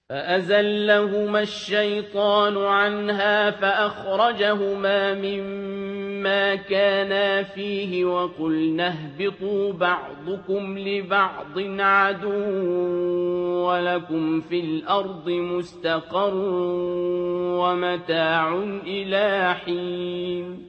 فأزلهما الشيطان عنها فأخرجهما مما كانا فيه وقلنا اهبطوا بعضكم لبعض عدو ولكم في الأرض مستقر ومتاع إلى حين